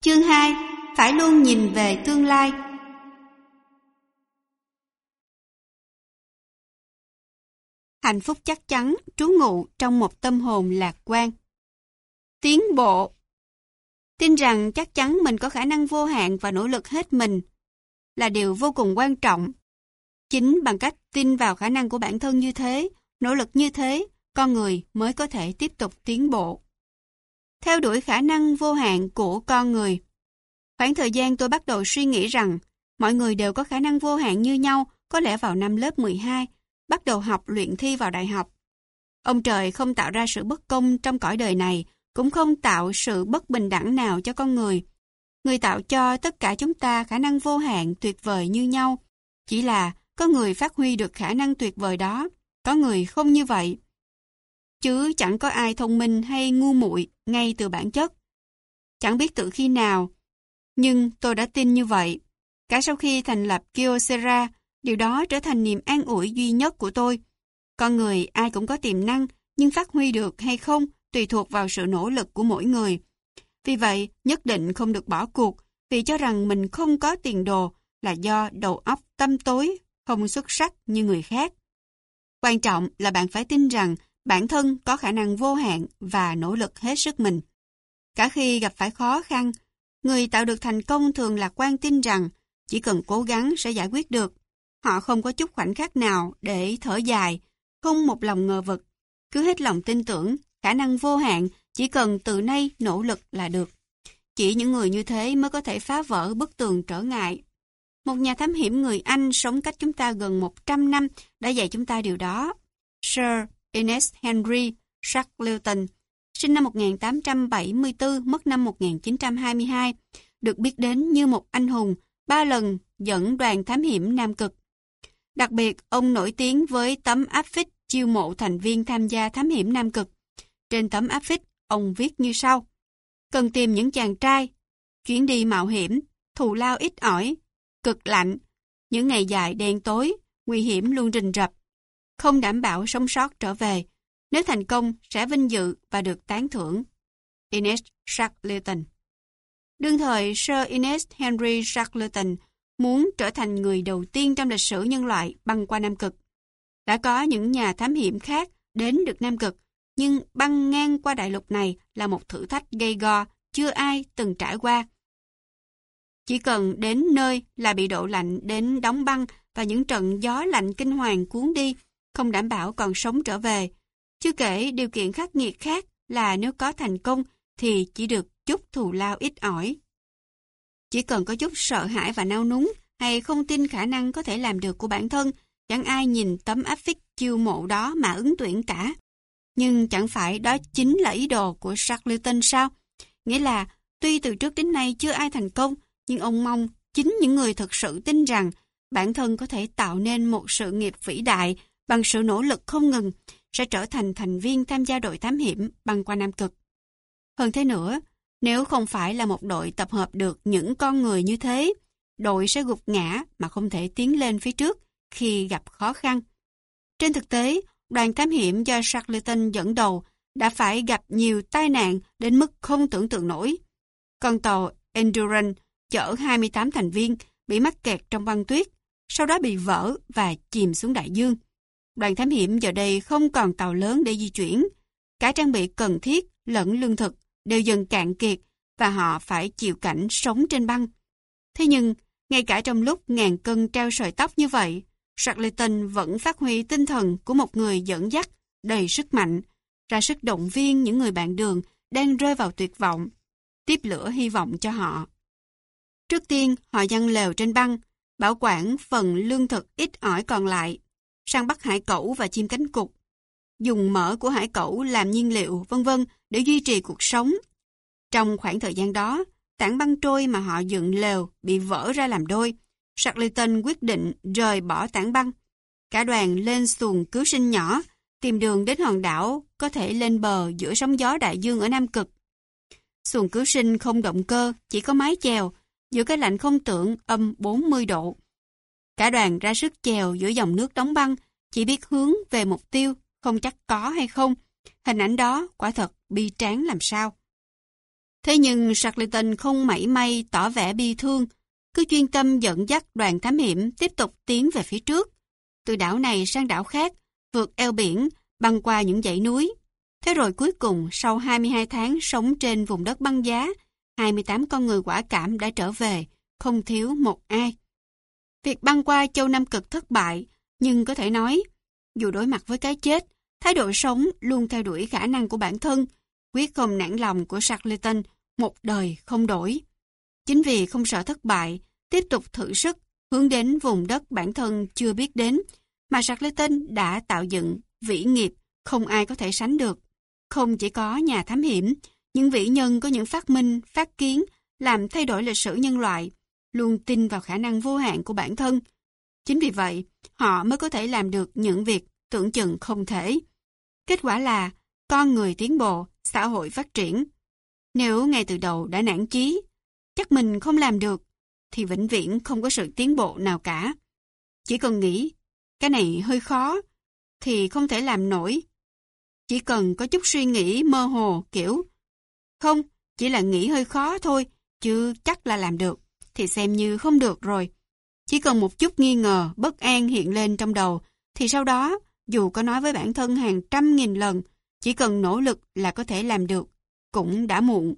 Chương 2. Phải luôn nhìn về tương lai. Hạnh phúc chắc chắn trú ngụ trong một tâm hồn lạc quan. Tiến bộ. Tin rằng chắc chắn mình có khả năng vô hạn và nỗ lực hết mình là điều vô cùng quan trọng. Chính bằng cách tin vào khả năng của bản thân như thế, nỗ lực như thế, con người mới có thể tiếp tục tiến bộ. Theo đuổi khả năng vô hạn của con người. Khoảng thời gian tôi bắt đầu suy nghĩ rằng mọi người đều có khả năng vô hạn như nhau, có lẽ vào năm lớp 12, bắt đầu học luyện thi vào đại học. Ông trời không tạo ra sự bất công trong cõi đời này, cũng không tạo sự bất bình đẳng nào cho con người. Người tạo cho tất cả chúng ta khả năng vô hạn tuyệt vời như nhau. Chỉ là có người phát huy được khả năng tuyệt vời đó, có người không như vậy. Chứ chẳng có ai thông minh hay ngu muội ngay từ bản chất. Chẳng biết từ khi nào, nhưng tôi đã tin như vậy. Cả sau khi thành lập Kyocera, điều đó trở thành niềm an ủi duy nhất của tôi. Con người ai cũng có tiềm năng, nhưng phát huy được hay không tùy thuộc vào sự nỗ lực của mỗi người. Vì vậy, nhất định không được bỏ cuộc, vì cho rằng mình không có tiền đồ là do đầu óc tăm tối, không xuất sắc như người khác. Quan trọng là bạn phải tin rằng bản thân có khả năng vô hạn và nỗ lực hết sức mình. Cả khi gặp phải khó khăn, người tạo được thành công thường lạc quan tin rằng chỉ cần cố gắng sẽ giải quyết được. Họ không có chút khoảnh khắc nào để thở dài, không một lòng ngờ vực. Cứ hết lòng tin tưởng, khả năng vô hạn, chỉ cần từ nay nỗ lực là được. Chỉ những người như thế mới có thể phá vỡ bức tường trở ngại. Một nhà thám hiểm người Anh sống cách chúng ta gần 100 năm đã dạy chúng ta điều đó. Sir Ernest Henry Shackleton, sinh năm 1874, mất năm 1922, được biết đến như một anh hùng, 3 lần dẫn đoàn thám hiểm Nam Cực. Đặc biệt, ông nổi tiếng với tấm áp phích chiêu mộ thành viên tham gia thám hiểm Nam Cực. Trên tấm áp phích, ông viết như sau: cần tìm những chàng trai, chuyến đi mạo hiểm, thù lao ít ỏi, cực lạnh, những ngày dài đen tối, nguy hiểm luôn rình rập, không đảm bảo sống sót trở về. Nếu thành công, sẽ vinh dự và được tán thưởng. Ernest Shackleton. Đương thời, Sir Ernest Henry Shackleton muốn trở thành người đầu tiên trong lịch sử nhân loại băng qua Nam Cực. Đã có những nhà thám hiểm khác đến được Nam Cực, nhưng băng ngang qua đại lục này là một thử thách gay go chưa ai từng trải qua. Chỉ cần đến nơi là bị độ lạnh đến đóng băng và những trận gió lạnh kinh hoàng cuốn đi, không đảm bảo còn sống trở về. Chưa kể điều kiện khắc nghiệt khác là nếu có thành công thì chỉ được chút thù lao ít ỏi. Chỉ cần có chút sợ hãi và nao núng hay không tin khả năng có thể làm được của bản thân, chẳng ai nhìn tấm áp phích chiêu mộ đó mà ứng tuyển cả. Nhưng chẳng phải đó chính là ý đồ của Shackleton sao? Nghĩa là tuy từ trước đến nay chưa ai thành công, nhưng ông mong chính những người thực sự tin rằng bản thân có thể tạo nên một sự nghiệp vĩ đại bằng sự nỗ lực không ngừng, sẽ trở thành thành viên tham gia đội thám hiểm băng qua Nam Cực. Hơn thế nữa, nếu không phải là một đội tập hợp được những con người như thế, đội sẽ gục ngã mà không thể tiến lên phía trước khi gặp khó khăn. Trên thực tế, đoàn thám hiểm do Shackleton dẫn đầu đã phải gặp nhiều tai nạn đến mức không tưởng tượng nổi. Con tàu Endurance chở 28 thành viên bị mắc kẹt trong băng tuyết, sau đó bị vỡ và chìm xuống đại dương. Đoàn thám hiểm giờ đây không còn tàu lớn để di chuyển. Cả trang bị cần thiết lẫn lương thực đều dần cạn kiệt và họ phải chịu cảnh sống trên băng. Thế nhưng, ngay cả trong lúc ngàn cân treo sợi tóc như vậy, Shackleton vẫn phát huy tinh thần của một người dẫn dắt đầy sức mạnh, ra sức động viên những người bạn đường đang rơi vào tuyệt vọng, tiếp lửa hy vọng cho họ. Trước tiên, họ giăng lều trên băng, bảo quản phần lương thực ít ỏi còn lại, săn bắt hải cẩu và chim cánh cụt, dùng mỡ của hải cẩu làm nhiên liệu, vân vân để duy trì cuộc sống. Trong khoảng thời gian đó, tảng băng trôi mà họ dựng lều bị vỡ ra làm đôi. Shackleton quyết định rời bỏ tảng băng. Cả đoàn lên xuồng cứu sinh nhỏ, tìm đường đến hòn đảo có thể lên bờ giữa sóng gió đại dương ở Nam Cực. Xuồng cứu sinh không động cơ, chỉ có mái chèo, giữa cái lạnh không tưởng âm 40 độ. Cả đoàn ra sức chèo giữa dòng nước đóng băng, chỉ biết hướng về mục tiêu, không chắc có hay không. Hình ảnh đó quả thật bi tráng làm sao. Thế nhưng Shackleton không mảy may tỏ vẻ bi thương, cứ chuyên tâm dẫn dắt đoàn thám hiểm tiếp tục tiến về phía trước. Từ đảo này sang đảo khác, vượt eo biển, băng qua những dãy núi. Thế rồi cuối cùng, sau 22 tháng sống trên vùng đất băng giá, 28 con người quả cảm đã trở về, không thiếu một ai. Việc băng qua châu Nam Cực thất bại, nhưng có thể nói, dù đối mặt với cái chết, thái độ sống luôn theo đuổi khả năng của bản thân, quyết không nản lòng của Shackleton, một đời không đổi. Chính vì không sợ thất bại, tiếp tục thử sức, hướng đến vùng đất bản thân chưa biết đến, mà Shackleton đã tạo dựng vĩ nghiệp không ai có thể sánh được. Không chỉ có nhà thám hiểm, những vĩ nhân có những phát minh, phát kiến làm thay đổi lịch sử nhân loại, luôn tin vào khả năng vô hạn của bản thân. Chính vì vậy, họ mới có thể làm được những việc tưởng chừng không thể. Kết quả là con người tiến bộ, xã hội phát triển. Nếu ngay từ đầu đã nản chí, chắc mình không làm được, thì vĩnh viễn không có sự tiến bộ nào cả. Chỉ cần nghĩ, cái này hơi khó, thì không thể làm nổi. Chỉ cần có chút suy nghĩ mơ hồ kiểu, không, chỉ là nghĩ hơi khó thôi, chứ chắc là làm được, thì xem như không được rồi. Chỉ cần một chút nghi ngờ, bất an hiện lên trong đầu, thì sau đó, dù có nói với bản thân hàng trăm nghìn lần, chỉ cần nỗ lực là có thể làm được, cũng đã muộn.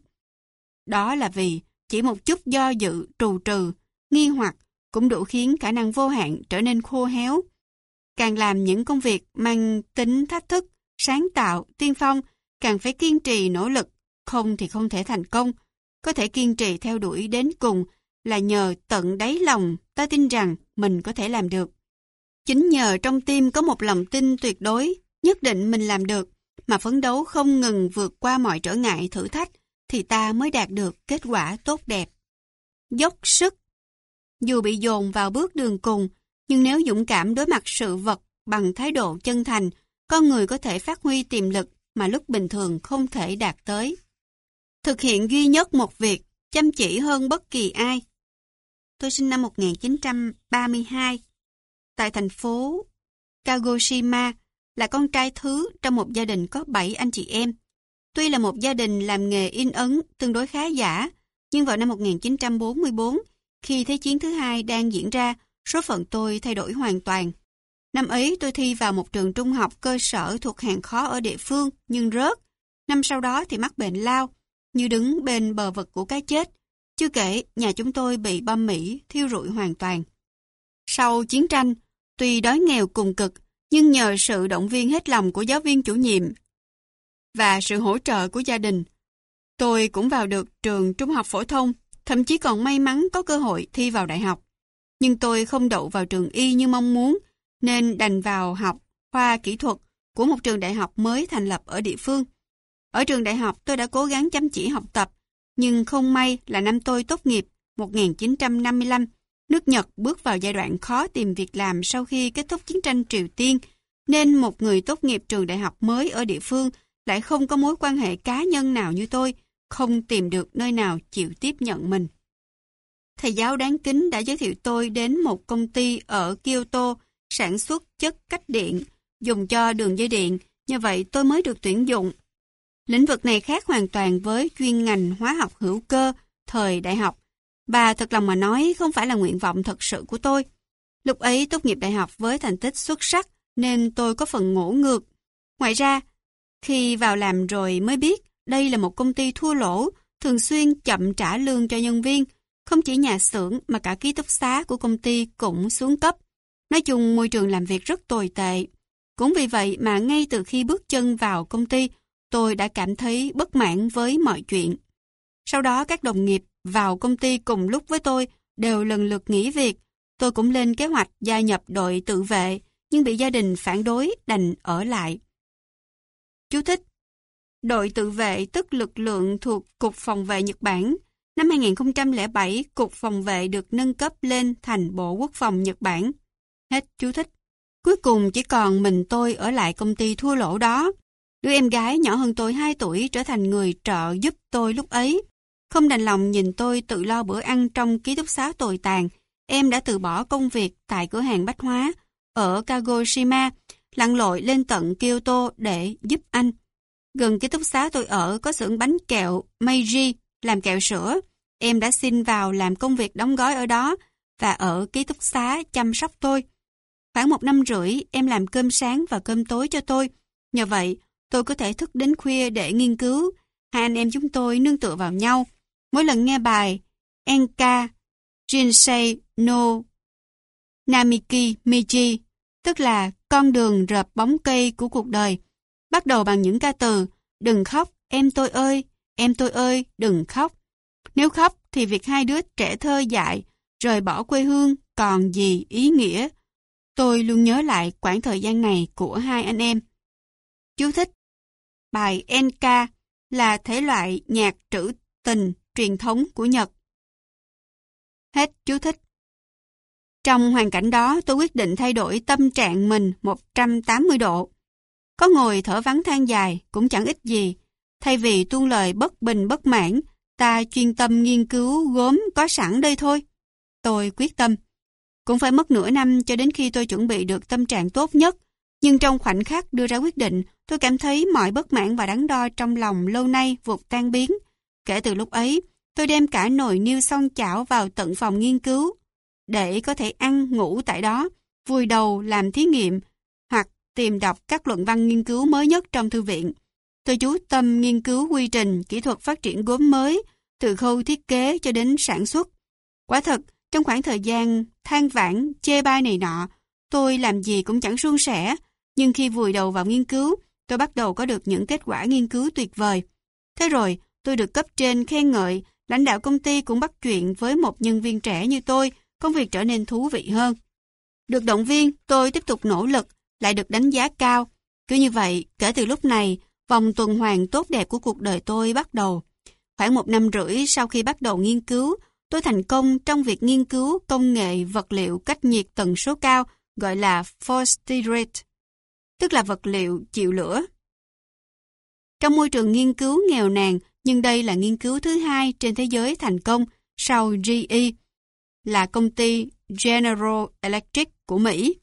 Đó là vì chỉ một chút do dự, trù trừ, nghi hoặc cũng đủ khiến khả năng vô hạn trở nên khô héo. Càng làm những công việc mang tính thách thức, sáng tạo, tiên phong, càng phải kiên trì nỗ lực, không thì không thể thành công. Có thể kiên trì theo đuổi đến cùng là nhờ tận đáy lòng ta tin rằng mình có thể làm được. Chính nhờ trong tim có một lòng tin tuyệt đối, nhất định mình làm được, mà phấn đấu không ngừng vượt qua mọi trở ngại thử thách, thì ta mới đạt được kết quả tốt đẹp. Dốc sức. Dù bị dồn vào bước đường cùng, nhưng nếu dũng cảm đối mặt sự vật bằng thái độ chân thành, con người có thể phát huy tiềm lực mà lúc bình thường không thể đạt tới. Thực hiện duy nhất một việc, chăm chỉ hơn bất kỳ ai. Tôi sinh năm 1932, tại thành phố Kagoshima, là con trai thứ trong một gia đình có 7 anh chị em. Tuy là một gia đình làm nghề in ấn tương đối khá giả, nhưng vào năm 1944, khi Thế chiến thứ hai đang diễn ra, số phận tôi thay đổi hoàn toàn. Năm ấy tôi thi vào một trường trung học cơ sở thuộc hạng khó ở địa phương, nhưng rớt. Năm sau đó thì mắc bệnh lao, như đứng bên bờ vực của cái chết. Chưa kể, nhà chúng tôi bị bom Mỹ thiêu rụi hoàn toàn. Sau chiến tranh, tuy đói nghèo cùng cực, nhưng nhờ sự động viên hết lòng của giáo viên chủ nhiệm và sự hỗ trợ của gia đình, tôi cũng vào được trường trung học phổ thông, thậm chí còn may mắn có cơ hội thi vào đại học. Nhưng tôi không đậu vào trường y như mong muốn, nên đành vào học khoa kỹ thuật của một trường đại học mới thành lập ở địa phương. Ở trường đại học tôi đã cố gắng chăm chỉ học tập, nhưng không may là năm tôi tốt nghiệp 1955, nước Nhật bước vào giai đoạn khó tìm việc làm sau khi kết thúc chiến tranh Triều Tiên, nên một người tốt nghiệp trường đại học mới ở địa phương lại không có mối quan hệ cá nhân nào như tôi, không tìm được nơi nào chịu tiếp nhận mình. Thầy giáo đáng kính đã giới thiệu tôi đến một công ty ở Kyoto sản xuất chất cách điện, dùng cho đường dây điện, như vậy tôi mới được tuyển dụng. Lĩnh vực này khác hoàn toàn với chuyên ngành hóa học hữu cơ thời đại học, và thật lòng mà nói không phải là nguyện vọng thật sự của tôi. Lúc ấy tốt nghiệp đại học với thành tích xuất sắc nên tôi có phần ngổ ngược. Ngoài ra, khi vào làm rồi mới biết đây là một công ty thua lỗ, thường xuyên chậm trả lương cho nhân viên. Không chỉ nhà xưởng mà cả ký túc xá của công ty cũng xuống cấp. Nói chung môi trường làm việc rất tồi tệ. Cũng vì vậy mà ngay từ khi bước chân vào công ty, tôi đã cảm thấy bất mãn với mọi chuyện. Sau đó các đồng nghiệp vào công ty cùng lúc với tôi đều lần lượt nghỉ việc. Tôi cũng lên kế hoạch gia nhập đội tự vệ, nhưng bị gia đình phản đối đành ở lại. Chú thích: Đội tự vệ tức lực lượng thuộc Cục Phòng vệ Nhật Bản. Năm 2007, Cục Phòng vệ được nâng cấp lên thành Bộ Quốc phòng Nhật Bản. Hết chú thích. Cuối cùng chỉ còn mình tôi ở lại công ty thua lỗ đó. Đứa em gái nhỏ hơn tôi 2 tuổi trở thành người trợ giúp tôi lúc ấy. Không đành lòng nhìn tôi tự lo bữa ăn trong ký túc xá tồi tàn, em đã từ bỏ công việc tại cửa hàng bách hóa ở Kagoshima, lặn lội lên tận Kyoto để giúp anh. Gần ký túc xá tôi ở có xưởng bánh kẹo Meiji, làm kẹo sữa. Em đã xin vào làm công việc đóng gói ở đó và ở ký túc xá chăm sóc tôi. Khoảng 1 năm rưỡi, em làm cơm sáng và cơm tối cho tôi. Nhờ vậy, tôi có thể thức đến khuya để nghiên cứu. Hai anh em chúng tôi nương tựa vào nhau. Mỗi lần nghe bài Enka Jinsei no Namiki Miji, tức là con đường rợp bóng cây của cuộc đời, bắt đầu bằng những ca từ đừng khóc, em tôi ơi, đừng khóc. Nếu khóc thì việc hai đứa trẻ thơ dại, rời bỏ quê hương còn gì ý nghĩa. Tôi luôn nhớ lại quãng thời gian này của hai anh em. Chú thích: bài Enka là thể loại nhạc trữ tình truyền thống của Nhật. Hết chú thích. Trong hoàn cảnh đó, tôi quyết định thay đổi tâm trạng mình 180 độ. Có ngồi thở vắng than dài cũng chẳng ích gì. Thay vì tuôn lời bất bình bất mãn, ta chuyên tâm nghiên cứu gốm có sẵn đây thôi. Tôi quyết tâm. Cũng phải mất nửa năm cho đến khi tôi chuẩn bị được tâm trạng tốt nhất. Nhưng trong khoảnh khắc đưa ra quyết định, tôi cảm thấy mọi bất mãn và đắn đo trong lòng lâu nay vụt tan biến. Kể từ lúc ấy, tôi đem cả nồi niêu xoong chảo vào tận phòng nghiên cứu, để có thể ăn ngủ tại đó, vùi đầu làm thí nghiệm hoặc tìm đọc các luận văn nghiên cứu mới nhất trong thư viện. Tôi chú tâm nghiên cứu quy trình, kỹ thuật phát triển gốm mới, từ khâu thiết kế cho đến sản xuất. Quả thật, trong khoảng thời gian than vãn, chê bai này nọ, tôi làm gì cũng chẳng suôn sẻ, nhưng khi vùi đầu vào nghiên cứu, tôi bắt đầu có được những kết quả nghiên cứu tuyệt vời. Thế rồi, tôi được cấp trên khen ngợi, lãnh đạo công ty cũng bắt chuyện với một nhân viên trẻ như tôi, công việc trở nên thú vị hơn. Được động viên, tôi tiếp tục nỗ lực, lại được đánh giá cao. Cứ như vậy, kể từ lúc này, vòng tuần hoàn tốt đẹp của cuộc đời tôi bắt đầu. Khoảng 1 năm rưỡi sau khi bắt đầu nghiên cứu, tôi thành công trong việc nghiên cứu công nghệ vật liệu cách nhiệt tần số cao gọi là Forced Rate, tức là vật liệu chịu lửa. Trong môi trường nghiên cứu nghèo nàn, nhưng đây là nghiên cứu thứ hai trên thế giới thành công sau GE, là công ty General Electric của Mỹ.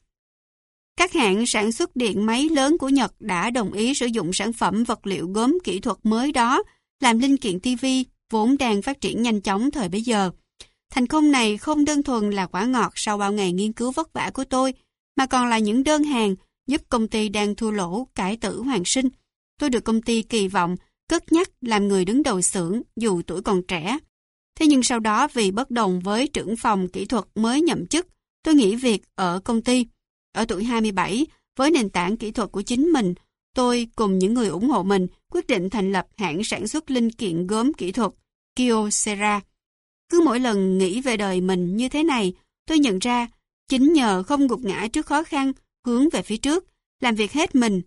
Các hãng sản xuất điện máy lớn của Nhật đã đồng ý sử dụng sản phẩm vật liệu gốm kỹ thuật mới đó làm linh kiện TV vốn đang phát triển nhanh chóng thời bấy giờ. Thành công này không đơn thuần là quả ngọt sau bao ngày nghiên cứu vất vả của tôi, mà còn là những đơn hàng giúp công ty đang thua lỗ cải tử hoàn sinh. Tôi được công ty kỳ vọng, cất nhắc làm người đứng đầu xưởng dù tuổi còn trẻ. Thế nhưng sau đó vì bất đồng với trưởng phòng kỹ thuật mới nhậm chức, tôi nghỉ việc ở công ty. Ở tuổi 27, với nền tảng kỹ thuật của chính mình, tôi cùng những người ủng hộ mình quyết định thành lập hãng sản xuất linh kiện gốm kỹ thuật Kyocera. Cứ mỗi lần nghĩ về đời mình như thế này, tôi nhận ra chính nhờ không gục ngã trước khó khăn, hướng về phía trước, làm việc hết mình,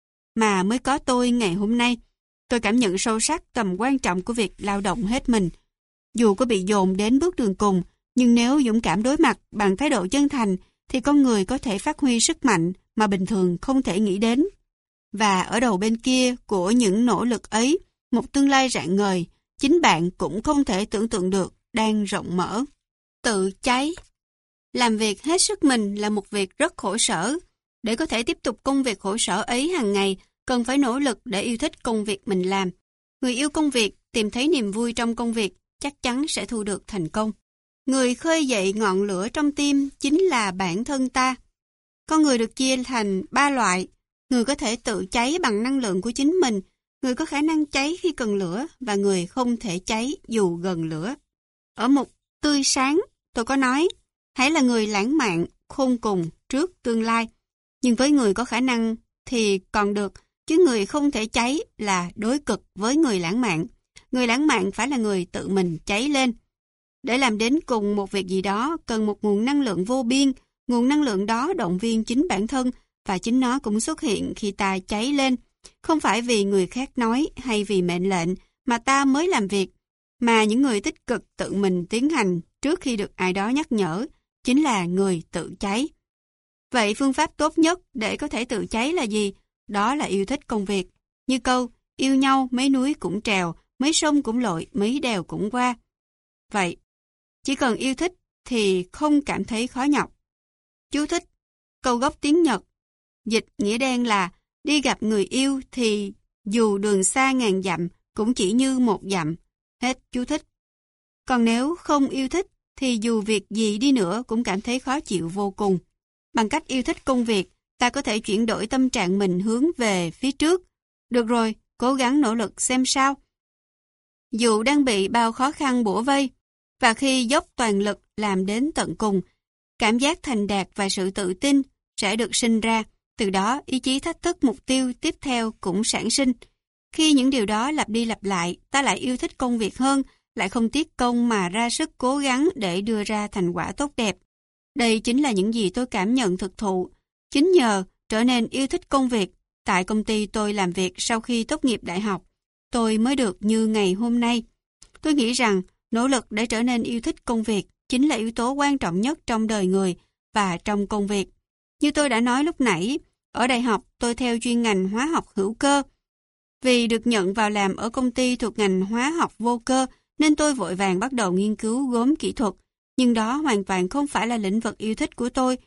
mà mới có tôi ngày hôm nay. Tôi cảm nhận sâu sắc tầm quan trọng của việc lao động hết mình. Dù có bị dồn đến bước đường cùng, nhưng nếu dũng cảm đối mặt bằng thái độ chân thành, thì con người có thể phát huy sức mạnh mà bình thường không thể nghĩ đến. Và ở đầu bên kia của những nỗ lực ấy, một tương lai rạng ngời, chính bạn cũng không thể tưởng tượng được, đang rộng mở. Tự cháy. Làm việc hết sức mình là một việc rất khổ sở. Để có thể tiếp tục công việc khổ sở ấy hàng ngày, cần phải nỗ lực để yêu thích công việc mình làm. Người yêu công việc, tìm thấy niềm vui trong công việc, chắc chắn sẽ thu được thành công. Người khơi dậy ngọn lửa trong tim chính là bản thân ta. Con người được chia thành 3 loại. Người có thể tự cháy bằng năng lượng của chính mình, người có khả năng cháy khi cần lửa, và người không thể cháy dù gần lửa. Ở Mục Tươi Sáng, tôi có nói, hãy là người lãng mạn, khôn cùng trước tương lai. Nhưng với người có khả năng thì còn được, chứ người không thể cháy là đối cực với người lãng mạn. Người lãng mạn phải là người tự mình cháy lên. Để làm đến cùng một việc gì đó, cần một nguồn năng lượng vô biên. Nguồn năng lượng đó động viên chính bản thân, và chính nó cũng xuất hiện khi ta cháy lên. Không phải vì người khác nói hay vì mệnh lệnh mà ta mới làm việc, mà những người tích cực tự mình tiến hành trước khi được ai đó nhắc nhở, chính là người tự cháy. Vậy phương pháp tốt nhất để có thể tự cháy là gì? Đó là yêu thích công việc. Như câu, yêu nhau mấy núi cũng trèo, mấy sông cũng lội, mấy đèo cũng qua. Vậy, chỉ cần yêu thích thì không cảm thấy khó nhọc. Chú thích, câu gốc tiếng Nhật, dịch nghĩa đen là đi gặp người yêu thì dù đường xa ngàn dặm cũng chỉ như một dặm. Hết chú thích. Còn nếu không yêu thích, thì dù việc gì đi nữa cũng cảm thấy khó chịu vô cùng. Bằng cách yêu thích công việc, ta có thể chuyển đổi tâm trạng mình hướng về phía trước. Được rồi, cố gắng nỗ lực xem sao. Dù đang bị bao khó khăn bủa vây, và khi dốc toàn lực làm đến tận cùng, cảm giác thành đạt và sự tự tin sẽ được sinh ra. Từ đó, ý chí thách thức mục tiêu tiếp theo cũng sản sinh. Khi những điều đó lặp đi lặp lại, ta lại yêu thích công việc hơn, lại không tiếc công mà ra sức cố gắng để đưa ra thành quả tốt đẹp. Đây chính là những gì tôi cảm nhận thực thụ. Chính nhờ trở nên yêu thích công việc, tại công ty tôi làm việc sau khi tốt nghiệp đại học, tôi mới được như ngày hôm nay. Tôi nghĩ rằng nỗ lực để trở nên yêu thích công việc chính là yếu tố quan trọng nhất trong đời người và trong công việc. Như tôi đã nói lúc nãy, ở đại học tôi theo chuyên ngành hóa học hữu cơ. Vì được nhận vào làm ở công ty thuộc ngành hóa học vô cơ nên tôi vội vàng bắt đầu nghiên cứu gốm kỹ thuật. Nhưng đó hoàn toàn không phải là lĩnh vực yêu thích của tôi,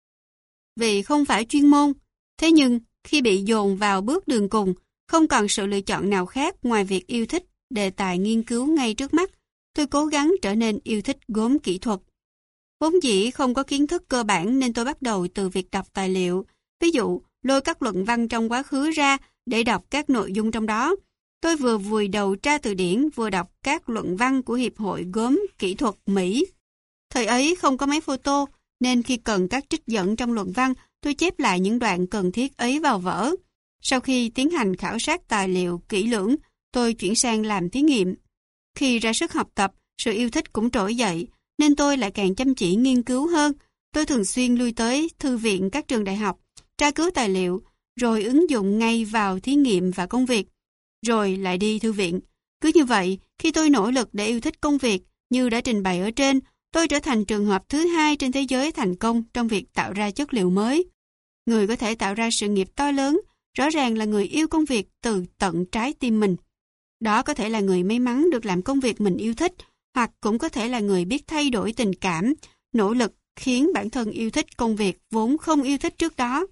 vì không phải chuyên môn. Thế nhưng, khi bị dồn vào bước đường cùng, không còn sự lựa chọn nào khác ngoài việc yêu thích đề tài nghiên cứu ngay trước mắt, tôi cố gắng trở nên yêu thích gốm kỹ thuật. Vốn dĩ không có kiến thức cơ bản nên tôi bắt đầu từ việc đọc tài liệu, ví dụ lôi các luận văn trong quá khứ ra để đọc các nội dung trong đó. Tôi vừa vùi đầu tra từ điển vừa đọc các luận văn của Hiệp hội Gốm Kỹ thuật Mỹ. Thời ấy không có máy photo, nên khi cần các trích dẫn trong luận văn, tôi chép lại những đoạn cần thiết ấy vào vở. Sau khi tiến hành khảo sát tài liệu kỹ lưỡng, tôi chuyển sang làm thí nghiệm. Khi ra sức học tập, sự yêu thích cũng trỗi dậy, nên tôi lại càng chăm chỉ nghiên cứu hơn. Tôi thường xuyên lui tới thư viện các trường đại học, tra cứu tài liệu, rồi ứng dụng ngay vào thí nghiệm và công việc, rồi lại đi thư viện. Cứ như vậy, khi tôi nỗ lực để yêu thích công việc, như đã trình bày ở trên, tôi trở thành trường hợp thứ hai trên thế giới thành công trong việc tạo ra chất liệu mới. Người có thể tạo ra sự nghiệp to lớn, rõ ràng là người yêu công việc từ tận trái tim mình. Đó có thể là người may mắn được làm công việc mình yêu thích, hoặc cũng có thể là người biết thay đổi tình cảm, nỗ lực khiến bản thân yêu thích công việc vốn không yêu thích trước đó.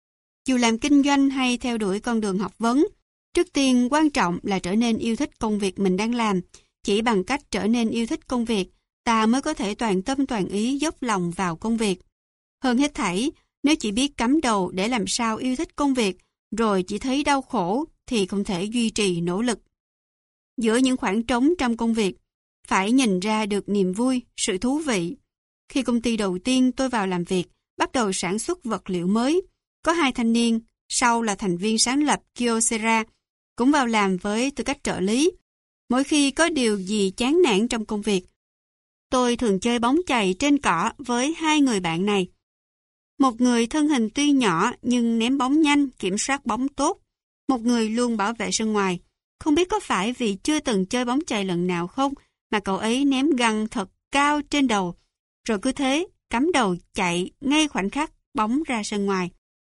Dù làm kinh doanh hay theo đuổi con đường học vấn, trước tiên quan trọng là trở nên yêu thích công việc mình đang làm. Chỉ bằng cách trở nên yêu thích công việc, ta mới có thể toàn tâm toàn ý dốc lòng vào công việc. Hơn hết thảy, nếu chỉ biết cắm đầu để làm sao yêu thích công việc, rồi chỉ thấy đau khổ, thì không thể duy trì nỗ lực. Giữa những khoảng trống trong công việc, phải nhìn ra được niềm vui, sự thú vị. Khi công ty đầu tiên tôi vào làm việc, bắt đầu sản xuất vật liệu mới, có 2 thanh niên, sau là thành viên sáng lập Kyocera, cũng vào làm với tư cách trợ lý. Mỗi khi có điều gì chán nản trong công việc, tôi thường chơi bóng chày trên cỏ với 2 người bạn này. Một người thân hình tuy nhỏ nhưng ném bóng nhanh, kiểm soát bóng tốt. Một người luôn bảo vệ sân ngoài. Không biết có phải vì chưa từng chơi bóng chày lần nào không mà cậu ấy ném găng thật cao trên đầu, rồi cứ thế cắm đầu chạy ngay khoảnh khắc bóng ra sân ngoài.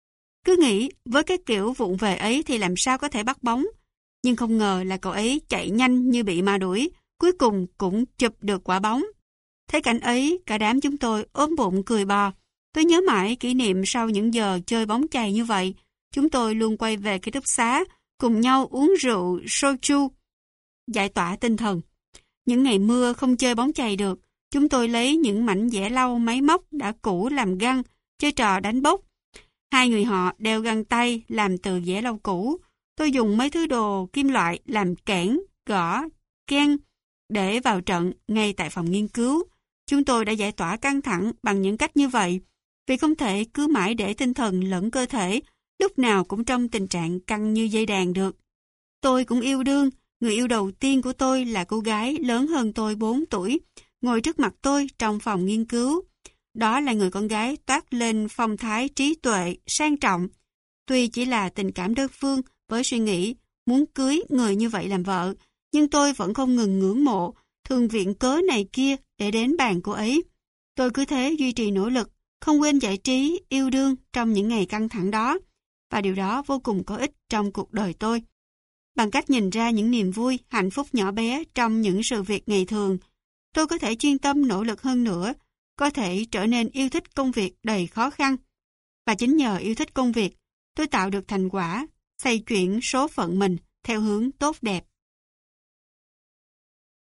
Cứ nghĩ với cái kiểu vụng về ấy thì làm sao có thể bắt bóng. Nhưng không ngờ là cậu ấy chạy nhanh như bị ma đuổi, cuối cùng cũng chụp được quả bóng. Thấy cảnh ấy, cả đám chúng tôi ôm bụng cười bò. Tôi nhớ mãi kỷ niệm sau những giờ chơi bóng chày như vậy. Chúng tôi luôn quay về ký túc xá, cùng nhau uống rượu soju, giải tỏa tinh thần. Những ngày mưa không chơi bóng chày được, chúng tôi lấy những mảnh vẽ lau máy móc đã cũ làm găng, chơi trò đánh bốc. 2 người họ đeo găng tay làm từ vẽ lau cũ. Tôi dùng mấy thứ đồ kim loại làm kẽn, gõ, ken để vào trận ngay tại phòng nghiên cứu. Chúng tôi đã giải tỏa căng thẳng bằng những cách như vậy, vì không thể cứ mãi để tinh thần lẫn cơ thể lúc nào cũng trong tình trạng căng như dây đàn được. Tôi cũng yêu đương, người yêu đầu tiên của tôi là cô gái lớn hơn tôi 4 tuổi, ngồi trước mặt tôi trong phòng nghiên cứu. Đó là người con gái toát lên phong thái trí tuệ, sang trọng. Tuy chỉ là tình cảm đơn phương với suy nghĩ muốn cưới người như vậy làm vợ, nhưng tôi vẫn không ngừng ngưỡng mộ, thường viện cớ này kia để đến bàn cô ấy. Tôi cứ thế duy trì nỗ lực, không quên giải trí, yêu đương trong những ngày căng thẳng đó, và điều đó vô cùng có ích trong cuộc đời tôi. Bằng cách nhìn ra những niềm vui, hạnh phúc nhỏ bé trong những sự việc ngày thường, tôi có thể chuyên tâm nỗ lực hơn nữa, có thể trở nên yêu thích công việc đầy khó khăn. Và chính nhờ yêu thích công việc, tôi tạo được thành quả, xoay chuyển số phận mình theo hướng tốt đẹp.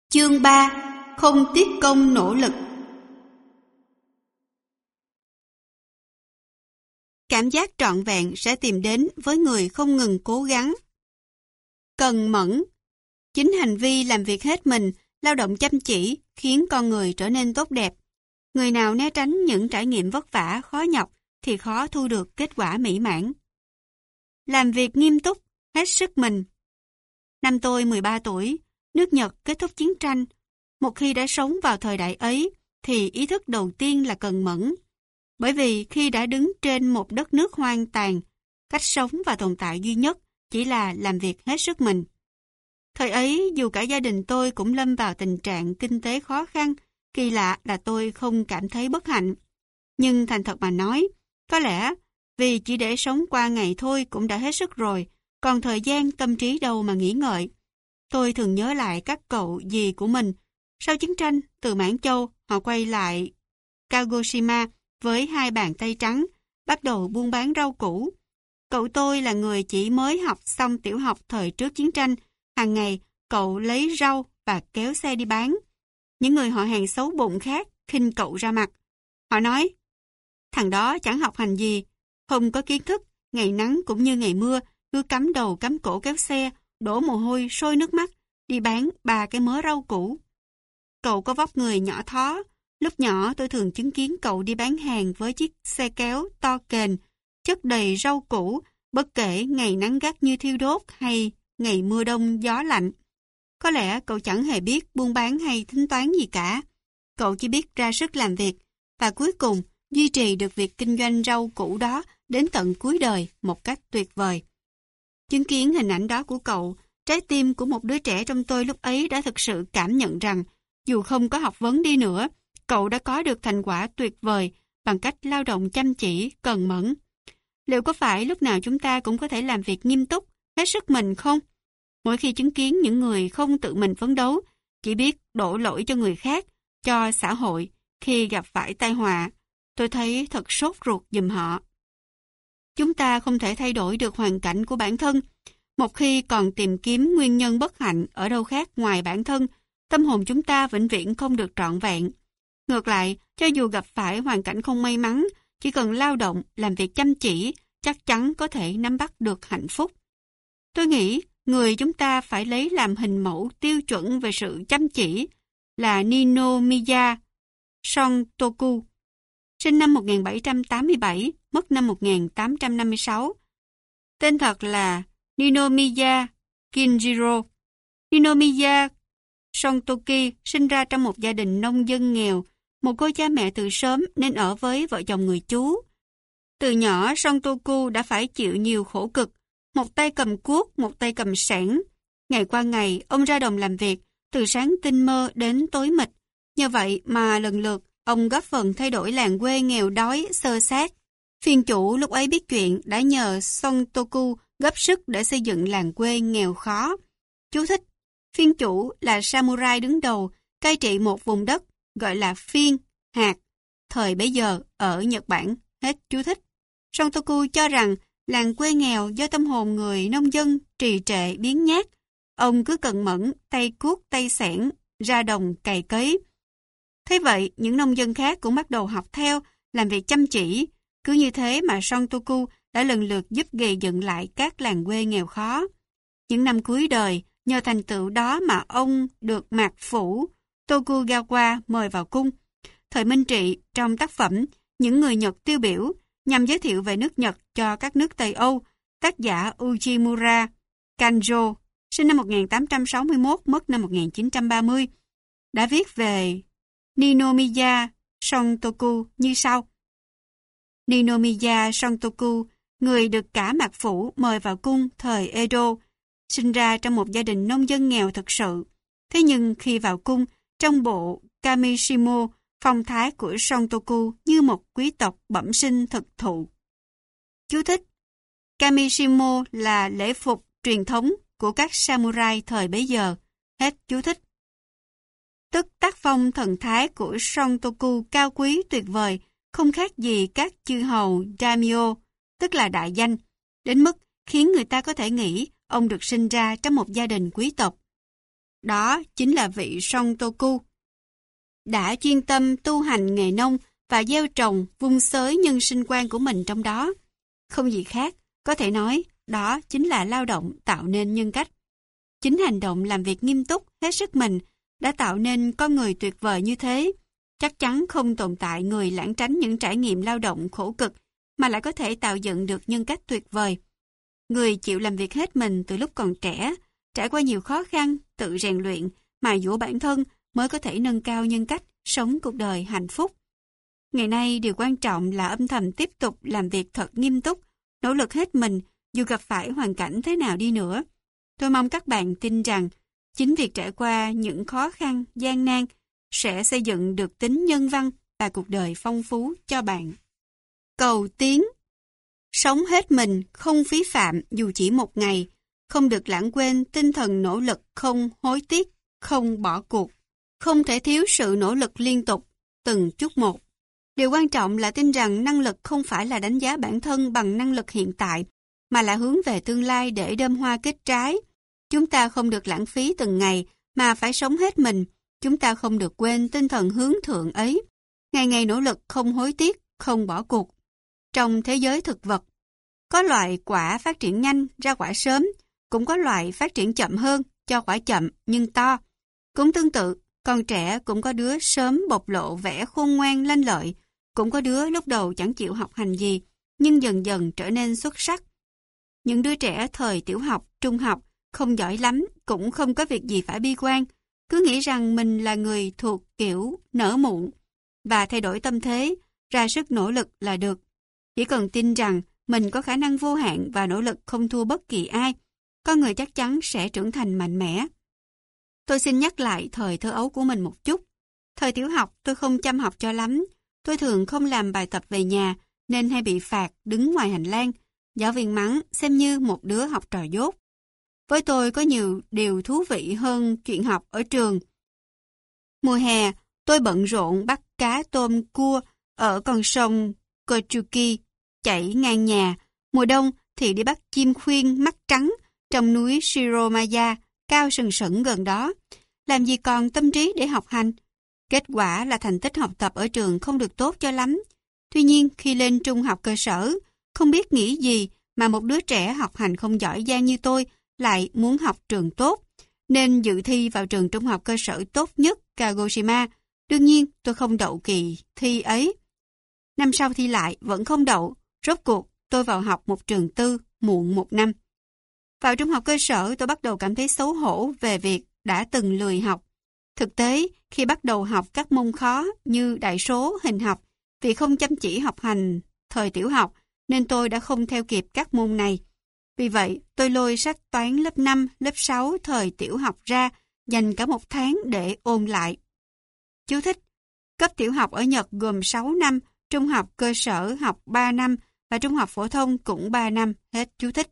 Chương 3. Không tiếc công nỗ lực. Cảm giác trọn vẹn sẽ tìm đến với người không ngừng cố gắng. Cần mẫn. Chính hành vi làm việc hết mình, lao động chăm chỉ khiến con người trở nên tốt đẹp. Người nào né tránh những trải nghiệm vất vả, khó nhọc thì khó thu được kết quả mỹ mãn. Làm việc nghiêm túc, hết sức mình. Năm tôi 13 tuổi, nước Nhật kết thúc chiến tranh. Một khi đã sống vào thời đại ấy, thì ý thức đầu tiên là cần mẫn. Bởi vì khi đã đứng trên một đất nước hoang tàn, cách sống và tồn tại duy nhất chỉ là làm việc hết sức mình. Thời ấy, dù cả gia đình tôi cũng lâm vào tình trạng kinh tế khó khăn, kỳ lạ là tôi không cảm thấy bất hạnh. Nhưng thành thật mà nói, có lẽ vì chỉ để sống qua ngày thôi cũng đã hết sức rồi, còn thời gian tâm trí đâu mà nghĩ ngợi. Tôi thường nhớ lại các cậu dì của mình. Sau chiến tranh, từ Mãn Châu, họ quay lại Kagoshima với 2 bàn tay trắng, bắt đầu buôn bán rau củ. Cậu tôi là người chỉ mới học xong tiểu học thời trước chiến tranh. Hàng ngày, cậu lấy rau và kéo xe đi bán. Những người họ hàng xấu bụng khác khinh cậu ra mặt. Họ nói, thằng đó chẳng học hành gì, không có kiến thức, ngày nắng cũng như ngày mưa, cứ cắm đầu cắm cổ kéo xe, đổ mồ hôi sôi nước mắt, đi bán 3 cái mớ rau củ. Cậu có vóc người nhỏ thó. Lúc nhỏ tôi thường chứng kiến cậu đi bán hàng với chiếc xe kéo to kềnh, chất đầy rau củ, bất kể ngày nắng gắt như thiêu đốt hay ngày mưa đông gió lạnh. Có lẽ cậu chẳng hề biết buôn bán hay tính toán gì cả. Cậu chỉ biết ra sức làm việc và cuối cùng duy trì được việc kinh doanh rau củ đó đến tận cuối đời một cách tuyệt vời. Chứng kiến hình ảnh đó của cậu, trái tim của một đứa trẻ trong tôi lúc ấy đã thực sự cảm nhận rằng dù không có học vấn đi nữa, cậu đã có được thành quả tuyệt vời bằng cách lao động chăm chỉ, cần mẫn. Liệu có phải lúc nào chúng ta cũng có thể làm việc nghiêm túc, hết sức mình không? Mỗi khi chứng kiến những người không tự mình phấn đấu, chỉ biết đổ lỗi cho người khác, cho xã hội khi gặp phải tai họa, tôi thấy thật sốt ruột giùm họ. Chúng ta không thể thay đổi được hoàn cảnh của bản thân. Một khi còn tìm kiếm nguyên nhân bất hạnh ở đâu khác ngoài bản thân, tâm hồn chúng ta vĩnh viễn không được trọn vẹn. Ngược lại, cho dù gặp phải hoàn cảnh không may mắn, chỉ cần lao động, làm việc chăm chỉ, chắc chắn có thể nắm bắt được hạnh phúc. Tôi nghĩ người chúng ta phải lấy làm hình mẫu tiêu chuẩn về sự chăm chỉ là Ninomiya Shuntoku, sinh năm 1787, mất năm 1856. Tên thật là Ninomiya Kinjiro. Ninomiya Shuntoku sinh ra trong một gia đình nông dân nghèo, một cô cha mẹ từ sớm nên ở với vợ chồng người chú. Từ nhỏ, Shuntoku đã phải chịu nhiều khổ cực, một tay cầm cuốc, một tay cầm xẻng. Ngày qua ngày, ông ra đồng làm việc, từ sáng tinh mơ đến tối mịt. Nhờ vậy mà lần lượt, ông góp phần thay đổi làng quê nghèo đói, xơ xác. Phiên chủ lúc ấy biết chuyện đã nhờ Shuntoku góp sức để xây dựng làng quê nghèo khó. Chú thích: phiên chủ là samurai đứng đầu, cai trị một vùng đất, gọi là phiên, hạt, thời bấy giờ ở Nhật Bản. Hết chú thích. Shuntoku cho rằng làng quê nghèo do tâm hồn người nông dân trì trệ biếng nhác. Ông cứ cần mẫn, tay cuốc tay xẻng, ra đồng cày cấy. Thế vậy, những nông dân khác cũng bắt đầu học theo, làm việc chăm chỉ. Cứ như thế mà Shuntoku đã lần lượt giúp gây dựng lại các làng quê nghèo khó. Những năm cuối đời, nhờ thành tựu đó mà ông được mạc phủ Tokugawa mời vào cung. Thời Minh Trị, trong tác phẩm Những người Nhật tiêu biểu, nhằm giới thiệu về nước Nhật cho các nước Tây Âu, tác giả Uchimura Kanjo, sinh năm 1861, mất năm 1930, đã viết về Ninomiya Shuntoku như sau. Ninomiya Shuntoku, người được cả mạc phủ mời vào cung thời Edo, sinh ra trong một gia đình nông dân nghèo thực sự. Thế nhưng khi vào cung, trong bộ Kamishimo, phong thái của Shuntoku như một quý tộc bẩm sinh thực thụ. Chú thích: Kamishimo là lễ phục truyền thống của các samurai thời bấy giờ. Hết chú thích. Tức tác phong thần thái của Shuntoku cao quý tuyệt vời, không khác gì các chư hầu daimyo, tức là đại danh, đến mức khiến người ta có thể nghĩ ông được sinh ra trong một gia đình quý tộc. Đó chính là vị Son Toku, đã chuyên tâm tu hành nghề nông và gieo trồng, vun xới nhân sinh quan của mình trong đó. Không gì khác, có thể nói, đó chính là lao động tạo nên nhân cách. Chính hành động làm việc nghiêm túc, hết sức mình, đã tạo nên con người tuyệt vời như thế. Chắc chắn không tồn tại người lảng tránh những trải nghiệm lao động khổ cực, mà lại có thể tạo dựng được nhân cách tuyệt vời. Người chịu làm việc hết mình từ lúc còn trẻ, trải qua nhiều khó khăn, tự rèn luyện, mài dũa bản thân mới có thể nâng cao nhân cách, sống cuộc đời hạnh phúc. Ngày nay, điều quan trọng là âm thầm tiếp tục làm việc thật nghiêm túc, nỗ lực hết mình, dù gặp phải hoàn cảnh thế nào đi nữa. Tôi mong các bạn tin rằng, chính việc trải qua những khó khăn, gian nan sẽ xây dựng được tính nhân văn và cuộc đời phong phú cho bạn. Cầu tiến. Sống hết mình, không phí phạm dù chỉ một ngày, không được lãng quên tinh thần nỗ lực không hối tiếc, không bỏ cuộc. Không thể thiếu sự nỗ lực liên tục, từng chút một. Điều quan trọng là tin rằng năng lực không phải là đánh giá bản thân bằng năng lực hiện tại, mà là hướng về tương lai để đơm hoa kết trái. Chúng ta không được lãng phí từng ngày, mà phải sống hết mình. Chúng ta không được quên tinh thần hướng thượng ấy. Ngày ngày nỗ lực không hối tiếc, không bỏ cuộc. Trong thế giới thực vật, có loại quả phát triển nhanh, ra quả sớm, cũng có loại phát triển chậm hơn, cho quả chậm nhưng to. Cũng tương tự, con trẻ cũng có đứa sớm bộc lộ vẻ khôn ngoan lanh lợi, cũng có đứa lúc đầu chẳng chịu học hành gì, nhưng dần dần trở nên xuất sắc. Những đứa trẻ thời tiểu học, trung học, không giỏi lắm, cũng không có việc gì phải bi quan, cứ nghĩ rằng mình là người thuộc kiểu nở muộn, và thay đổi tâm thế, ra sức nỗ lực là được. Chỉ cần tin rằng mình có khả năng vô hạn và nỗ lực không thua bất kỳ ai, con người chắc chắn sẽ trưởng thành mạnh mẽ. Tôi xin nhắc lại thời thơ ấu của mình một chút. Thời tiểu học tôi không chăm học cho lắm. Tôi thường không làm bài tập về nhà nên hay bị phạt đứng ngoài hành lang. Giáo viên mắng xem như một đứa học trò dốt. Với tôi có nhiều điều thú vị hơn chuyện học ở trường. Mùa hè, tôi bận rộn bắt cá tôm cua ở con sông Kochuki chảy ngang nhà. Mùa đông thì đi bắt chim khuyên mắt trắng trong núi Shiromaya cao sừng sững gần đó. Làm gì còn tâm trí để học hành. Kết quả là thành tích học tập ở trường không được tốt cho lắm. Tuy nhiên, khi lên trung học cơ sở, không biết nghĩ gì mà một đứa trẻ học hành không giỏi giang như tôi lại muốn học trường tốt, nên dự thi vào trường trung học cơ sở tốt nhất Kagoshima. Đương nhiên, tôi không đậu kỳ thi ấy. Năm sau thi lại, vẫn không đậu. Rốt cuộc, tôi vào học một trường tư, muộn một năm. Vào trung học cơ sở, tôi bắt đầu cảm thấy xấu hổ về việc đã từng lười học. Thực tế, khi bắt đầu học các môn khó như đại số, hình học, vì không chăm chỉ học hành thời tiểu học, nên tôi đã không theo kịp các môn này. Vì vậy, tôi lôi sách toán lớp 5, lớp 6 thời tiểu học ra, dành cả một tháng để ôn lại. Chú thích: cấp tiểu học ở Nhật gồm 6 năm, trung học cơ sở học 3 năm và trung học phổ thông cũng 3 năm, hết chú thích.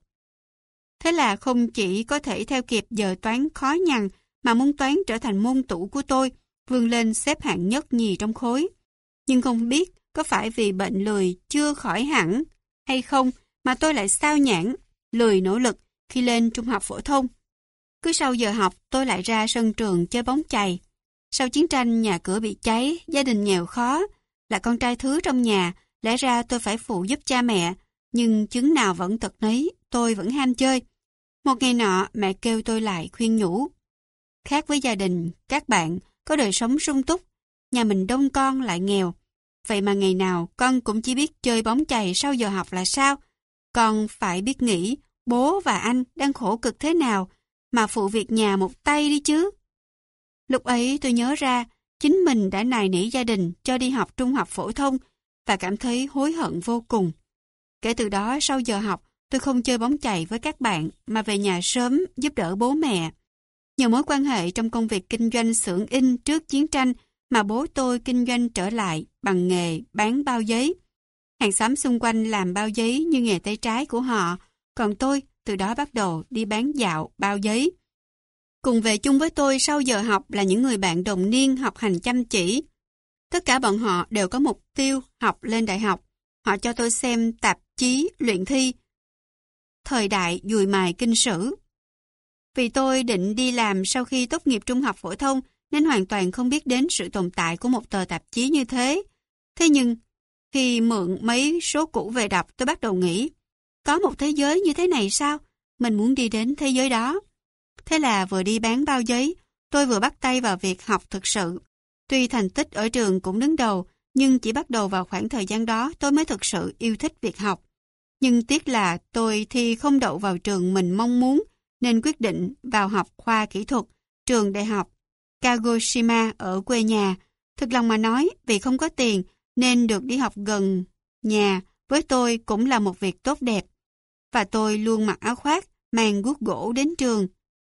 Thế là không chỉ có thể theo kịp giờ toán khó nhằn, mà môn toán trở thành môn tủ của tôi, vươn lên xếp hạng nhất nhì trong khối. Nhưng không biết có phải vì bệnh lười chưa khỏi hẳn hay không mà tôi lại sao nhãng, lười nỗ lực khi lên trung học phổ thông. Cứ sau giờ học tôi lại ra sân trường chơi bóng chày. Sau chiến tranh nhà cửa bị cháy, gia đình nghèo khó, là con trai thứ trong nhà, lẽ ra tôi phải phụ giúp cha mẹ, nhưng chứng nào vẫn tật nấy, tôi vẫn ham chơi. Một ngày nọ mẹ kêu tôi lại khuyên nhủ. Khác với gia đình, các bạn có đời sống sung túc, nhà mình đông con lại nghèo. Vậy mà ngày nào con cũng chỉ biết chơi bóng chày sau giờ học là sao? Con phải biết nghĩ bố và anh đang khổ cực thế nào mà phụ việc nhà một tay đi chứ. Lúc ấy tôi nhớ ra chính mình đã nài nỉ gia đình cho đi học trung học phổ thông và cảm thấy hối hận vô cùng. Kể từ đó sau giờ học tôi không chơi bóng chày với các bạn mà về nhà sớm giúp đỡ bố mẹ. Nhờ mối quan hệ trong công việc kinh doanh xưởng in trước chiến tranh mà bố tôi kinh doanh trở lại bằng nghề bán bao giấy. Hàng xóm xung quanh làm bao giấy như nghề tay trái của họ, còn tôi từ đó bắt đầu đi bán dạo bao giấy. Cùng về chung với tôi sau giờ học là những người bạn đồng niên học hành chăm chỉ. Tất cả bọn họ đều có mục tiêu học lên đại học. Họ cho tôi xem tạp chí luyện thi, thời đại dùi mài kinh sử. Vì tôi định đi làm sau khi tốt nghiệp trung học phổ thông nên hoàn toàn không biết đến sự tồn tại của một tờ tạp chí như thế. Thế nhưng, khi mượn mấy số cũ về đọc, tôi bắt đầu nghĩ, có một thế giới như thế này sao? Mình muốn đi đến thế giới đó. Thế là vừa đi bán bao giấy, tôi vừa bắt tay vào việc học thực sự. Tuy thành tích ở trường cũng đứng đầu, nhưng chỉ bắt đầu vào khoảng thời gian đó tôi mới thực sự yêu thích việc học. Nhưng tiếc là tôi thi không đậu vào trường mình mong muốn, nên quyết định vào học khoa kỹ thuật, trường đại học Kagoshima ở quê nhà. Thực lòng mà nói, vì không có tiền nên được đi học gần nhà với tôi cũng là một việc tốt đẹp. Và tôi luôn mặc áo khoác, mang guốc gỗ đến trường.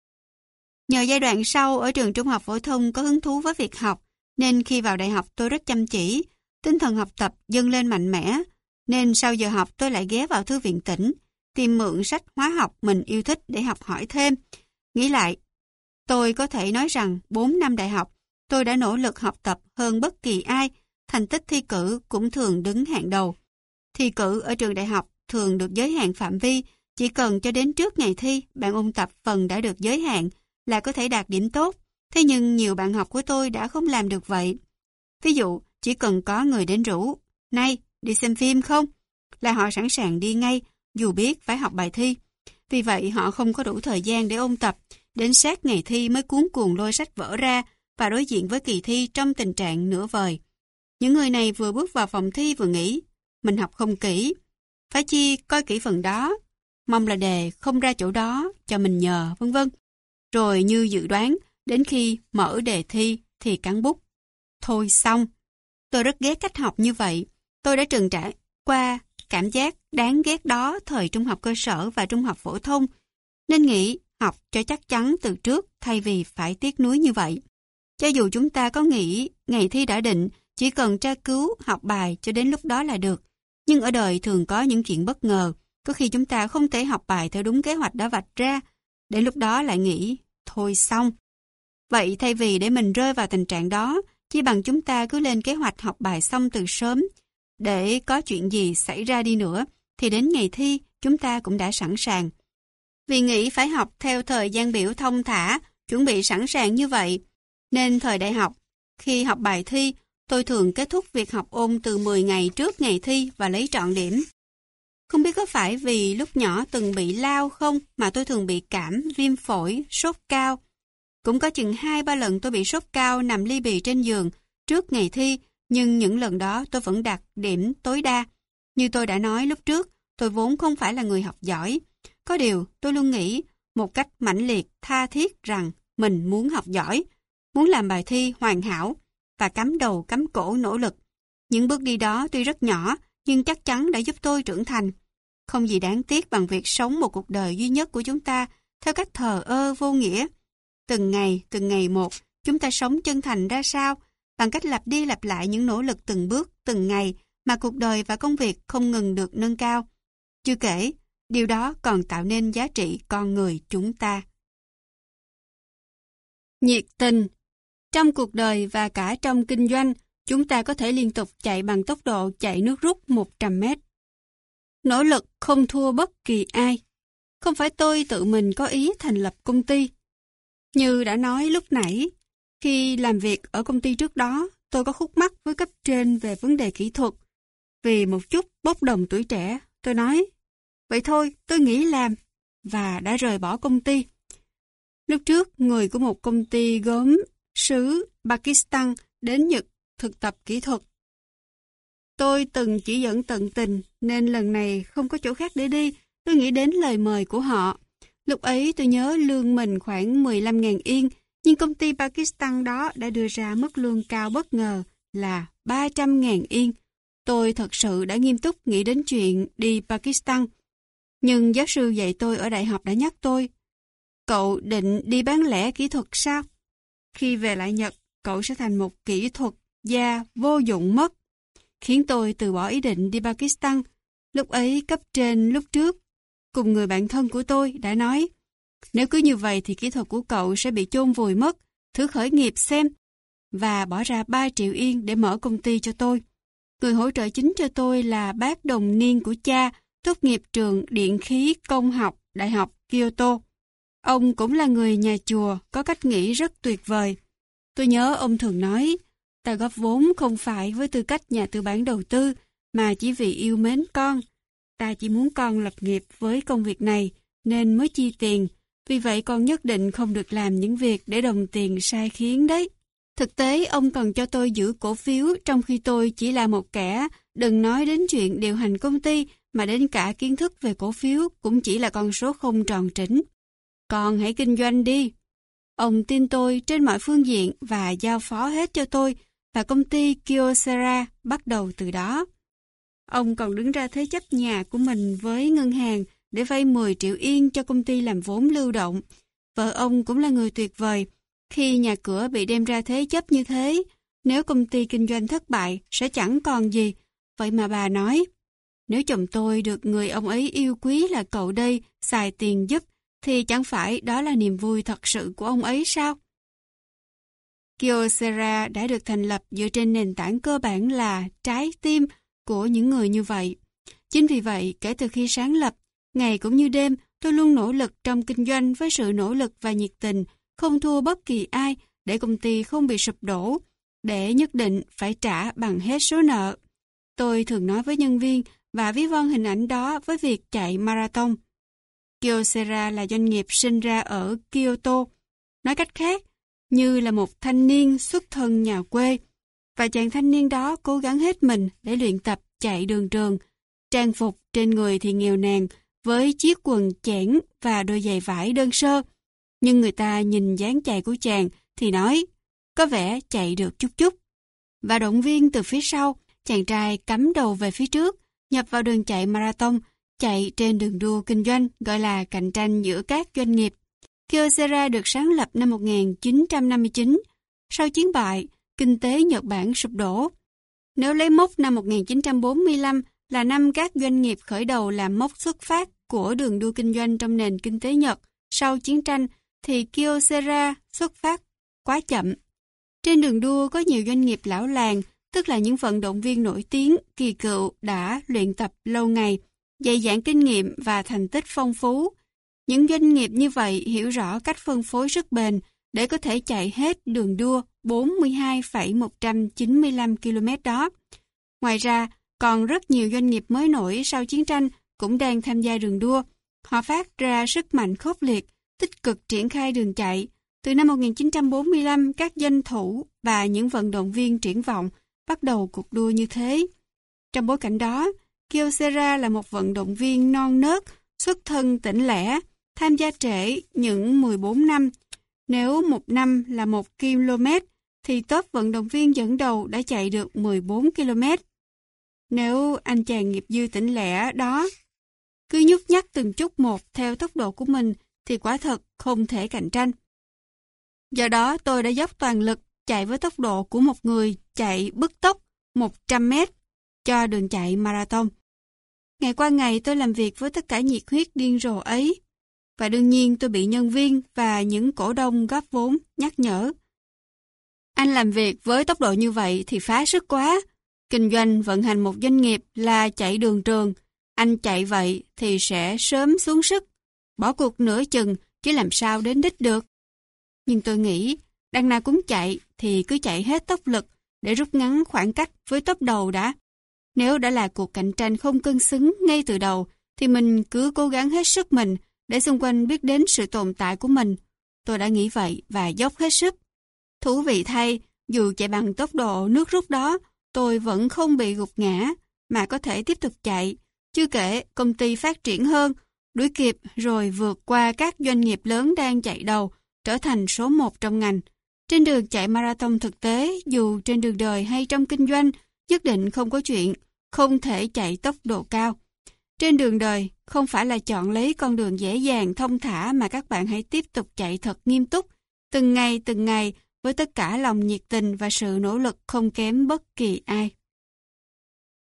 Nhờ giai đoạn sau ở trường trung học phổ thông có hứng thú với việc học, nên khi vào đại học tôi rất chăm chỉ, tinh thần học tập dâng lên mạnh mẽ, nên sau giờ học tôi lại ghé vào thư viện tỉnh, tìm mượn sách hóa học mình yêu thích để học hỏi thêm. Nghĩ lại, tôi có thể nói rằng 4 năm đại học, tôi đã nỗ lực học tập hơn bất kỳ ai, thành tích thi cử cũng thường đứng hàng đầu. Thi cử ở trường đại học thường được giới hạn phạm vi, chỉ cần cho đến trước ngày thi, bạn ôn tập phần đã được giới hạn là có thể đạt điểm tốt. Thế nhưng nhiều bạn học của tôi đã không làm được vậy. Ví dụ, chỉ cần có người đến rủ, "Này, đi xem phim không?" là họ sẵn sàng đi ngay, dù biết phải học bài thi. Vì vậy họ không có đủ thời gian để ôn tập, đến sát ngày thi mới cuống cuồng lôi sách vở ra và đối diện với kỳ thi trong tình trạng nửa vời. Những người này vừa bước vào phòng thi vừa nghĩ, mình học không kỹ, phải chi coi kỹ phần đó, mong là đề không ra chỗ đó, cho mình nhờ, vân vân. Rồi như dự đoán, đến khi mở đề thi thì cắn bút. Thôi xong. Tôi rất ghét cách học như vậy. Tôi đã từng trải qua cảm giác đáng ghét đó thời trung học cơ sở và trung học phổ thông, nên nghĩ học cho chắc chắn từ trước thay vì phải tiếc nuối như vậy. Cho dù chúng ta có nghĩ ngày thi đã định, chỉ cần tra cứu, học bài cho đến lúc đó là được. Nhưng ở đời thường có những chuyện bất ngờ, có khi chúng ta không thể học bài theo đúng kế hoạch đã vạch ra, đến lúc đó lại nghĩ, thôi xong. Vậy thay vì để mình rơi vào tình trạng đó, chỉ bằng chúng ta cứ lên kế hoạch học bài xong từ sớm, để có chuyện gì xảy ra đi nữa, thì đến ngày thi chúng ta cũng đã sẵn sàng. Vì nghĩ phải học theo thời gian biểu thông thả, chuẩn bị sẵn sàng như vậy, nên thời đại học, khi học bài thi, tôi thường kết thúc việc học ôn từ 10 ngày trước ngày thi và lấy trọn điểm. Không biết có phải vì lúc nhỏ từng bị lao không mà tôi thường bị cảm, viêm phổi, sốt cao. Cũng có chừng 2-3 lần tôi bị sốt cao nằm li bì trên giường trước ngày thi, nhưng những lần đó tôi vẫn đạt điểm tối đa. Như tôi đã nói lúc trước, tôi vốn không phải là người học giỏi. Có điều tôi luôn nghĩ một cách mãnh liệt, tha thiết rằng mình muốn học giỏi, muốn làm bài thi hoàn hảo và cắm đầu cắm cổ nỗ lực. Những bước đi đó tuy rất nhỏ nhưng chắc chắn đã giúp tôi trưởng thành. Không gì đáng tiếc bằng việc sống một cuộc đời duy nhất của chúng ta theo cách thờ ơ vô nghĩa. Từng ngày một, chúng ta sống chân thành ra sao? Bằng cách lặp đi lặp lại những nỗ lực từng bước, từng ngày mà cuộc đời và công việc không ngừng được nâng cao. Chưa kể, điều đó còn tạo nên giá trị con người chúng ta. Nhiệt tình. Trong cuộc đời và cả trong kinh doanh, chúng ta có thể liên tục chạy bằng tốc độ chạy nước rút 100 mét. Nỗ lực không thua bất kỳ ai. Không phải tôi tự mình có ý thành lập công ty. Như đã nói lúc nãy, khi làm việc ở công ty trước đó, tôi có khúc mắc với cấp trên về vấn đề kỹ thuật. Vì một chút bốc đồng tuổi trẻ, tôi nói, vậy thôi, tôi nghỉ làm, và đã rời bỏ công ty. Lúc trước, người của một công ty gốm xứ Pakistan đến Nhật thực tập kỹ thuật. Tôi từng chỉ dẫn tận tình, nên lần này không có chỗ khác để đi, tôi nghĩ đến lời mời của họ. Lúc ấy tôi nhớ lương mình khoảng 15.000 yên, nhưng công ty Pakistan đó đã đưa ra mức lương cao bất ngờ là 300.000 yên. Tôi thật sự đã nghiêm túc nghĩ đến chuyện đi Pakistan. Nhưng giáo sư dạy tôi ở đại học đã nhắc tôi, cậu định đi bán lẻ kỹ thuật sao? Khi về lại Nhật, cậu sẽ thành một kỹ thuật gia vô dụng mất. Khiến tôi từ bỏ ý định đi Pakistan. Lúc ấy cấp trên lúc trước, cùng người bạn thân của tôi đã nói, nếu cứ như vậy thì kỹ thuật của cậu sẽ bị chôn vùi mất, thử khởi nghiệp xem, và bỏ ra 3 triệu yên để mở công ty cho tôi. Người hỗ trợ chính cho tôi là bác đồng niên của cha, tốt nghiệp trường điện khí công học Đại học Kyoto. Ông cũng là người nhà chùa, có cách nghĩ rất tuyệt vời. Tôi nhớ ông thường nói, ta góp vốn không phải với tư cách nhà tư bản đầu tư, mà chỉ vì yêu mến con. Ta chỉ muốn con lập nghiệp với công việc này, nên mới chi tiền. Vì vậy con nhất định không được làm những việc để đồng tiền sai khiến đấy. Thực tế, ông còn cho tôi giữ cổ phiếu, trong khi tôi chỉ là một kẻ, đừng nói đến chuyện điều hành công ty, mà đến cả kiến thức về cổ phiếu cũng chỉ là con số không tròn trĩnh. Con hãy kinh doanh đi. Ông tin tôi trên mọi phương diện và giao phó hết cho tôi, và công ty Kyocera bắt đầu từ đó. Ông còn đứng ra thế chấp nhà của mình với ngân hàng để vay 10 triệu yên cho công ty làm vốn lưu động. Vợ ông cũng là người tuyệt vời. Khi nhà cửa bị đem ra thế chấp như thế, nếu công ty kinh doanh thất bại sẽ chẳng còn gì. Vậy mà bà nói, nếu chồng tôi được người ông ấy yêu quý là cậu đây xài tiền giúp, thì chẳng phải đó là niềm vui thật sự của ông ấy sao? Kyocera đã được thành lập dựa trên nền tảng cơ bản là trái tim của những người như vậy. Chính vì vậy, kể từ khi sáng lập, ngày cũng như đêm, tôi luôn nỗ lực trong kinh doanh với sự nỗ lực và nhiệt tình, không thua bất kỳ ai để công ty không bị sụp đổ, để nhất định phải trả bằng hết số nợ. Tôi thường nói với nhân viên và ví von hình ảnh đó với việc chạy marathon. Kyocera là doanh nghiệp sinh ra ở Kyoto. Nói cách khác, như là một thanh niên xuất thân nhà quê, và chàng thanh niên đó cố gắng hết mình để luyện tập chạy đường trường. Trang phục trên người thì nghèo nàn, với chiếc quần chẽn và đôi giày vải đơn sơ. Nhưng người ta nhìn dáng chạy của chàng thì nói, có vẻ chạy được chút chút. Và động viên từ phía sau, chàng trai cắm đầu về phía trước, nhập vào đường chạy marathon, chạy trên đường đua kinh doanh gọi là cạnh tranh giữa các doanh nghiệp. Kyocera được sáng lập năm 1959. Sau chiến bại, kinh tế Nhật Bản sụp đổ. Nếu lấy mốc năm 1945 là năm các doanh nghiệp khởi đầu làm mốc xuất phát của đường đua kinh doanh trong nền kinh tế Nhật sau chiến tranh, thì Kyocera xuất phát quá chậm. Trên đường đua có nhiều doanh nghiệp lão làng, tức là những vận động viên nổi tiếng, kỳ cựu đã luyện tập lâu ngày, dày dạn kinh nghiệm và thành tích phong phú. Những doanh nghiệp như vậy hiểu rõ cách phân phối sức bền để có thể chạy hết đường đua 42,195 km đó. Ngoài ra, còn rất nhiều doanh nghiệp mới nổi sau chiến tranh cũng đang tham gia đường đua. Họ phát ra sức mạnh khốc liệt, tích cực triển khai đường chạy. Từ năm 1945, các doanh thủ và những vận động viên triển vọng bắt đầu cuộc đua như thế. Trong bối cảnh đó, Kyocera là một vận động viên non nớt, xuất thân tỉnh lẻ, tham gia trễ những 14 năm. Nếu một năm là 1 km, thì top vận động viên dẫn đầu đã chạy được 14 km. Nếu anh chàng nghiệp dư tỉnh lẻ đó cứ nhúc nhắc từng chút một theo tốc độ của mình, thì quả thật không thể cạnh tranh. Do đó tôi đã dốc toàn lực chạy với tốc độ của một người chạy bứt tốc 100 mét cho đường chạy marathon. Ngày qua ngày tôi làm việc với tất cả nhiệt huyết điên rồ ấy. Và đương nhiên tôi bị nhân viên và những cổ đông góp vốn nhắc nhở. Anh làm việc với tốc độ như vậy thì phá sức quá. Kinh doanh vận hành một doanh nghiệp là chạy đường trường. Anh chạy vậy thì sẽ sớm xuống sức. Bỏ cuộc nửa chừng chứ làm sao đến đích được. Nhưng tôi nghĩ, đằng nào cũng chạy thì cứ chạy hết tốc lực để rút ngắn khoảng cách với tốp đầu đã. Nếu đã là cuộc cạnh tranh không cân xứng ngay từ đầu, thì mình cứ cố gắng hết sức mình để xung quanh biết đến sự tồn tại của mình. Tôi đã nghĩ vậy và dốc hết sức. Thú vị thay, dù chạy bằng tốc độ nước rút đó, tôi vẫn không bị gục ngã, mà có thể tiếp tục chạy. Chưa kể, công ty phát triển hơn, đuổi kịp rồi vượt qua các doanh nghiệp lớn đang chạy đầu, trở thành số 1 trong ngành. Trên đường chạy marathon thực tế, dù trên đường đời hay trong kinh doanh, nhất định không có chuyện không thể chạy tốc độ cao. Trên đường đời, không phải là chọn lấy con đường dễ dàng, thông thả, mà các bạn hãy tiếp tục chạy thật nghiêm túc, từng ngày, với tất cả lòng nhiệt tình và sự nỗ lực không kém bất kỳ ai.